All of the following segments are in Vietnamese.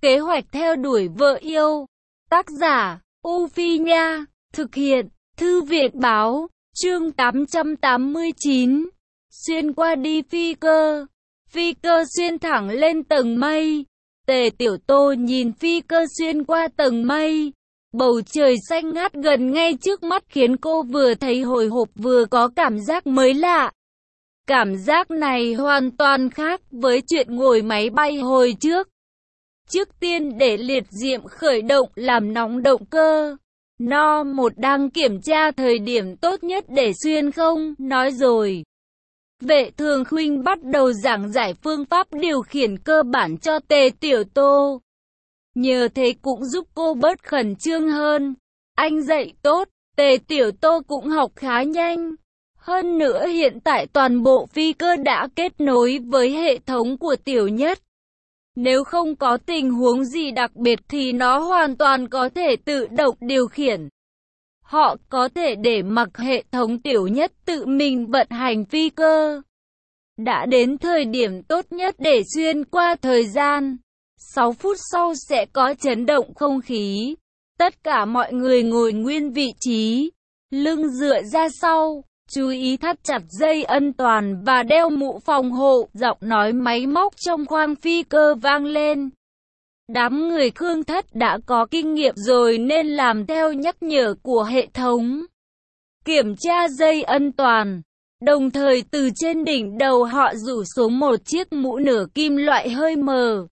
Kế hoạch theo đuổi vợ yêu. Tác giả, U Phi Nha. Thực hiện, Thư viện Báo. Chương 889. Xuyên qua đi phi cơ. Phi cơ xuyên thẳng lên tầng mây. Tề Tiểu Tô nhìn phi cơ xuyên qua tầng mây. Bầu trời xanh ngát gần ngay trước mắt khiến cô vừa thấy hồi hộp vừa có cảm giác mới lạ. Cảm giác này hoàn toàn khác với chuyện ngồi máy bay hồi trước. Trước tiên để liệt diệm khởi động làm nóng động cơ. No-1 đang kiểm tra thời điểm tốt nhất để xuyên không, nói rồi. Vệ Thường Khuynh bắt đầu giảng giải phương pháp điều khiển cơ bản cho Tề Tiểu Tô. Nhờ thế cũng giúp cô bớt khẩn trương hơn. Anh dạy tốt, Tề Tiểu Tô cũng học khá nhanh. Hơn nữa hiện tại toàn bộ phi cơ đã kết nối với hệ thống của Tiểu Nhất. Nếu không có tình huống gì đặc biệt thì nó hoàn toàn có thể tự động điều khiển. Họ có thể để mặc hệ thống Tiểu Nhất tự mình vận hành phi cơ. Đã đến thời điểm tốt nhất để xuyên qua thời gian. 6 phút sau sẽ có chấn động không khí. Tất cả mọi người ngồi nguyên vị trí, lưng dựa ra sau, chú ý thắt chặt dây an toàn và đeo mũ phòng hộ. Giọng nói máy móc trong khoang phi cơ vang lên. Đám người Khương Thất đã có kinh nghiệm rồi nên làm theo nhắc nhở của hệ thống. Kiểm tra dây an toàn. Đồng thời từ trên đỉnh đầu họ rủ xuống một chiếc mũ nửa kim loại hơi mờ.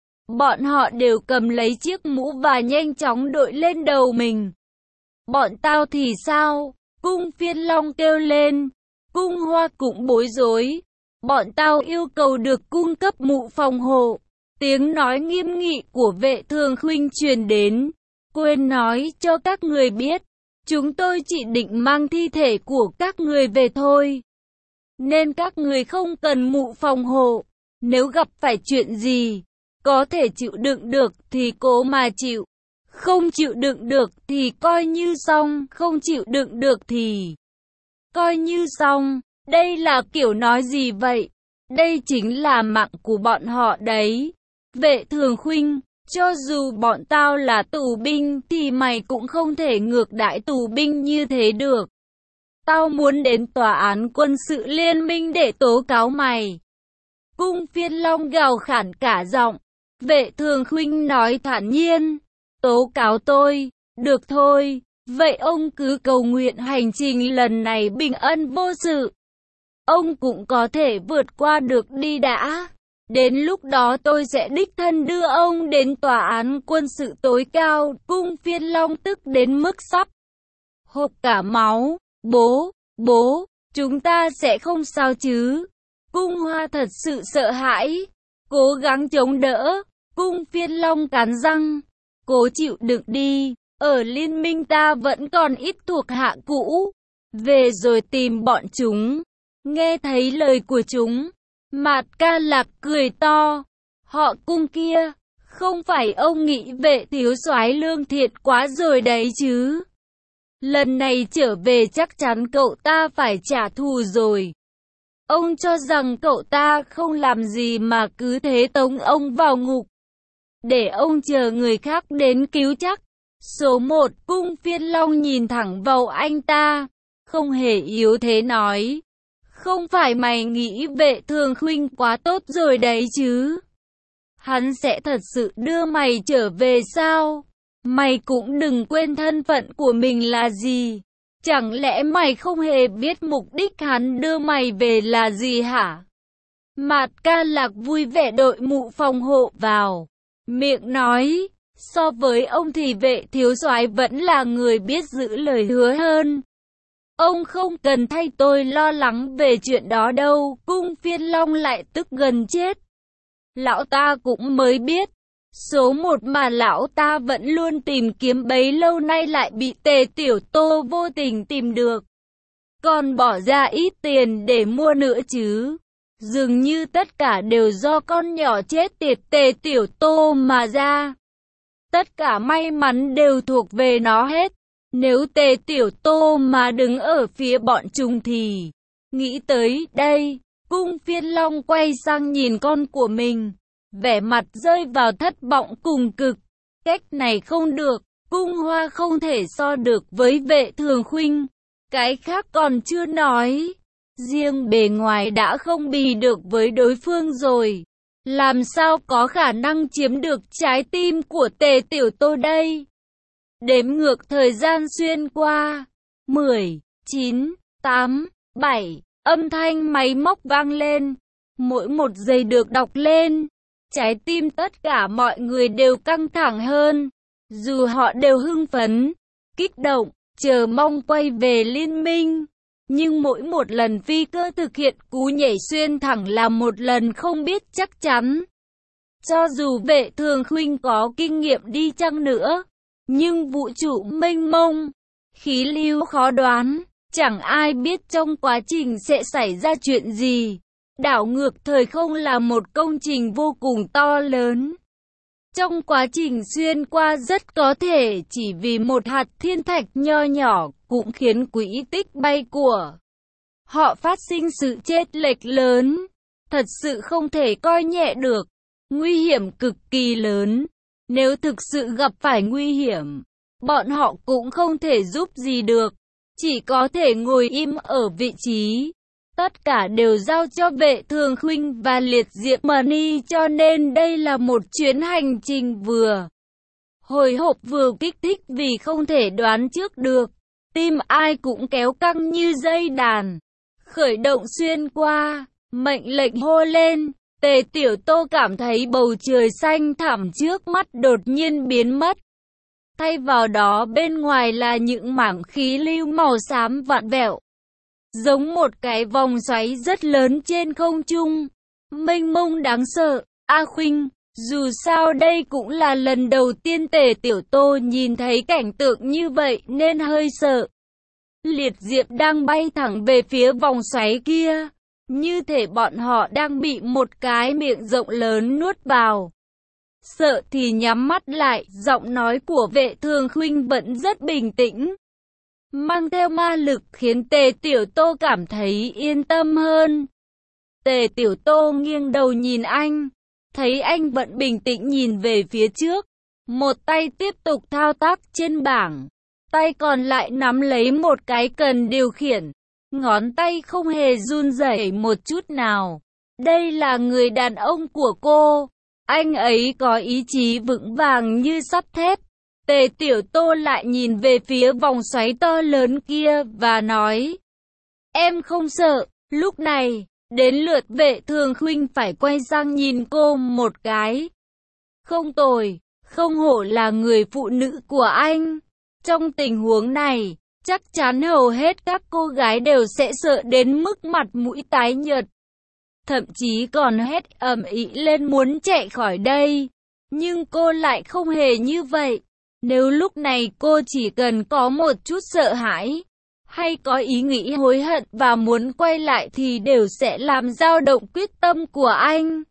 Bọn họ đều cầm lấy chiếc mũ và nhanh chóng đội lên đầu mình. Bọn tao thì sao? Cung Phiên Long kêu lên. Cung Hoa cũng bối rối. Bọn tao yêu cầu được cung cấp mũ phòng hộ. Tiếng nói nghiêm nghị của Vệ Thường Khuynh truyền đến. Quên nói cho các người biết. Chúng tôi chỉ định mang thi thể của các người về thôi. Nên các người không cần mũ phòng hộ. Nếu gặp phải chuyện gì, có thể chịu đựng được thì cố mà chịu. Không chịu đựng được thì coi như xong. Không chịu đựng được thì coi như xong. Đây là kiểu nói gì vậy? Đây chính là mạng của bọn họ đấy. Vệ Thường Khuynh, cho dù bọn tao là tù binh thì mày cũng không thể ngược đãi tù binh như thế được. Tao muốn đến tòa án quân sự liên minh để tố cáo mày. Cung Phiên Long gào khản cả giọng. Vệ Thường Khuynh nói thản nhiên. Tố cáo tôi, được thôi. Vậy ông cứ cầu nguyện hành trình lần này bình an vô sự. Ông cũng có thể vượt qua được đi đã. Đến lúc đó tôi sẽ đích thân đưa ông đến tòa án quân sự tối cao. Cung Phiên Long tức đến mức sắp hộc cả máu. Bố, chúng ta sẽ không sao chứ? Cung Hoa thật sự sợ hãi. Cố gắng chống đỡ. Cung Phiên Long cắn răng. Cố chịu đựng đi. Ở liên minh ta vẫn còn ít thuộc hạ cũ. Về rồi tìm bọn chúng. Nghe thấy lời của chúng, Mạt Ca Lạc cười to. Họ Cung kia, không phải ông nghĩ Vệ thiếu soái lương thiện quá rồi đấy chứ? Lần này trở về chắc chắn cậu ta phải trả thù rồi. Ông cho rằng cậu ta không làm gì mà cứ thế tống ông vào ngục, để ông chờ người khác đến cứu chắc. Số 1, Cung Phiên Long nhìn thẳng vào anh ta, không hề yếu thế nói. Không phải mày nghĩ Vệ Thường Khuynh quá tốt rồi đấy chứ? Hắn sẽ thật sự đưa mày trở về sao? Mày cũng đừng quên thân phận của mình là gì. Chẳng lẽ mày không hề biết mục đích hắn đưa mày về là gì hả? Mạt Ca Lạc vui vẻ đội mũ phòng hộ vào, miệng nói, so với ông thì Vệ thiếu soái vẫn là người biết giữ lời hứa hơn. Ông không cần thay tôi lo lắng về chuyện đó đâu. Cung Phiên Long lại tức gần chết. Lão ta cũng mới biết. Số 1 mà lão ta vẫn luôn tìm kiếm bấy lâu nay lại bị Tề Tiểu Tô vô tình tìm được. Còn bỏ ra ít tiền để mua nữa chứ. Dường như tất cả đều do con nhỏ chết tiệt Tề Tiểu Tô mà ra. Tất cả may mắn đều thuộc về nó hết. Nếu Tề Tiểu Tô mà đứng ở phía bọn chúng thì... Nghĩ tới đây, Cung Phiên Long quay sang nhìn con của mình. vẻ mặt rơi vào thất vọng cùng cực. Cách này không được, Cung Hoa không thể so được với Vệ Thường Khuynh. Cái khác còn chưa nói, riêng bề ngoài đã không bì được với đối phương rồi. Làm sao có khả năng chiếm được trái tim của Tề Tiểu Tô đây? Đếm ngược thời gian xuyên qua. 10, 9, 8, 7, âm thanh máy móc vang lên. Mỗi một giây được đọc lên, trái tim tất cả mọi người đều căng thẳng hơn. Dù họ đều hưng phấn, kích động, chờ mong quay về liên minh. Nhưng mỗi một lần phi cơ thực hiện cú nhảy xuyên thẳng là một lần không biết chắc chắn. Cho dù Vệ Thường Khuynh có kinh nghiệm đi chăng nữa, nhưng vũ trụ mênh mông, khí lưu khó đoán, chẳng ai biết trong quá trình sẽ xảy ra chuyện gì. Đảo ngược thời không là một công trình vô cùng to lớn. Trong quá trình xuyên qua rất có thể chỉ vì một hạt thiên thạch nho nhỏ cũng khiến quỹ tích bay của họ phát sinh sự chênh lệch lớn. Thật sự không thể coi nhẹ được. Nguy hiểm cực kỳ lớn. Nếu thực sự gặp phải nguy hiểm, bọn họ cũng không thể giúp gì được. Chỉ có thể ngồi im ở vị trí. Tất cả đều giao cho Vệ Thường Khuynh và Liệt Diệp Mani, cho nên đây là một chuyến hành trình vừa hồi hộp vừa kích thích vì không thể đoán trước được. Tim ai cũng kéo căng như dây đàn. Khởi động xuyên qua, mệnh lệnh hô lên. Tề Tiểu Tô cảm thấy bầu trời xanh thẳm trước mắt đột nhiên biến mất. Thay vào đó bên ngoài là những mảng khí lưu màu xám vặn vẹo, giống một cái vòng xoáy rất lớn trên không trung, mênh mông đáng sợ. A Khuynh, dù sao đây cũng là lần đầu tiên Tề Tiểu Tô nhìn thấy cảnh tượng như vậy nên hơi sợ. Liệt Diệp đang bay thẳng về phía vòng xoáy kia, như thể bọn họ đang bị một cái miệng rộng lớn nuốt vào. Sợ thì nhắm mắt lại, giọng nói của Vệ Thường Khuynh vẫn rất bình tĩnh, mang theo ma lực khiến Tề Tiểu Tô cảm thấy yên tâm hơn. Tề Tiểu Tô nghiêng đầu nhìn anh, thấy anh vẫn bình tĩnh nhìn về phía trước, một tay tiếp tục thao tác trên bảng, tay còn lại nắm lấy một cái cần điều khiển, ngón tay không hề run rẩy một chút nào. Đây là người đàn ông của cô, anh ấy có ý chí vững vàng như sắt thép. Tề Tiểu Tô lại nhìn về phía vòng xoáy to lớn kia và nói, em không sợ. Lúc này, đến lượt Vệ Thường Khuynh phải quay sang nhìn cô một cái. Không tồi, không hổ là người phụ nữ của anh. Trong tình huống này, chắc chắn hầu hết các cô gái đều sẽ sợ đến mức mặt mũi tái nhợt, thậm chí còn hét ầm ĩ lên muốn chạy khỏi đây. Nhưng cô lại không hề như vậy. Nếu lúc này cô chỉ cần có một chút sợ hãi, hay có ý nghĩ hối hận và muốn quay lại thì đều sẽ làm dao động quyết tâm của anh.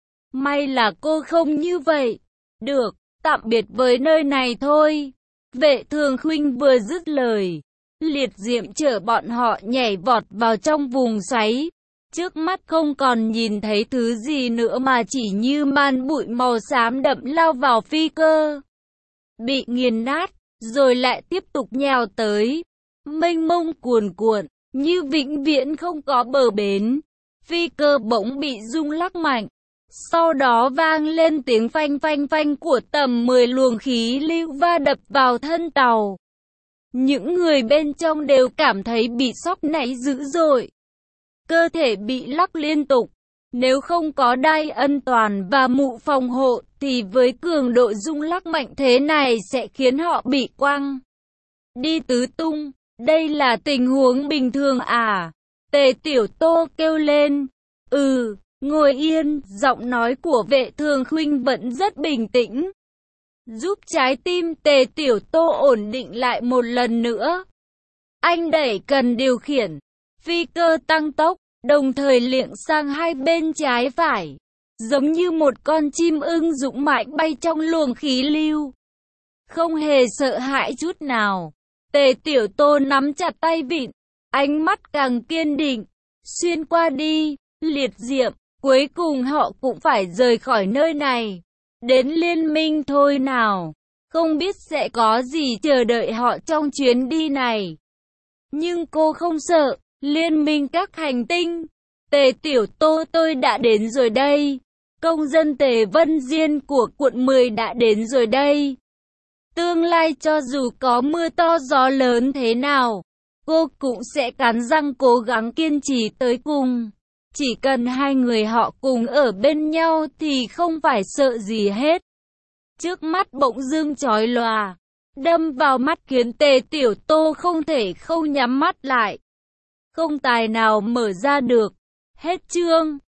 May là cô không như vậy. Được, tạm biệt với nơi này thôi. Vệ Thường Khuynh vừa dứt lời, Liệt Diệm chở bọn họ nhảy vọt vào trong vùng xoáy. Trước mắt không còn nhìn thấy thứ gì nữa mà chỉ như màn bụi màu xám đậm lao vào phi cơ, bị nghiền nát, rồi lại tiếp tục nhào tới, mênh mông cuồn cuộn, như vĩnh viễn không có bờ bến. Phi cơ bỗng bị rung lắc mạnh, sau đó vang lên tiếng phanh phanh phanh của tầm 10 luồng khí lưu va đập vào thân tàu. Những người bên trong đều cảm thấy bị sốc nảy dữ dội, cơ thể bị lắc liên tục. Nếu không có đai an toàn và mũ phòng hộ thì với cường độ rung lắc mạnh thế này sẽ khiến họ bị quăng đi tứ tung. Đây là tình huống bình thường à? Tề Tiểu Tô kêu lên. Ngồi yên. Giọng nói của Vệ Thường Khuynh vẫn rất bình tĩnh, giúp trái tim Tề Tiểu Tô ổn định lại một lần nữa. Anh đẩy cần điều khiển, phi cơ tăng tốc, đồng thời liệng sang hai bên trái phải, giống như một con chim ưng dũng mãnh bay trong luồng khí lưu, không hề sợ hãi chút nào. Tề Tiểu Tô nắm chặt tay vịn, ánh mắt càng kiên định. Xuyên qua đi, Liệt Diệm, Cuối cùng họ cũng phải rời khỏi nơi này. Đến liên minh thôi nào. Không biết sẽ có gì chờ đợi họ trong chuyến đi này. Nhưng cô không sợ. Liên minh các hành tinh. Tề Tiểu Tô, tôi đã đến rồi đây. Công dân Tề Vân Diên của quận 10 đã đến rồi đây. Tương lai cho dù có mưa to gió lớn thế nào, cô cũng sẽ cắn răng cố gắng kiên trì tới cùng. Chỉ cần hai người họ cùng ở bên nhau thì không phải sợ gì hết. Trước mắt bỗng dưng chói lòa, đâm vào mắt khiến Tề Tiểu Tô không thể không nhắm mắt lại. Không tài nào mở ra được. Hết chương.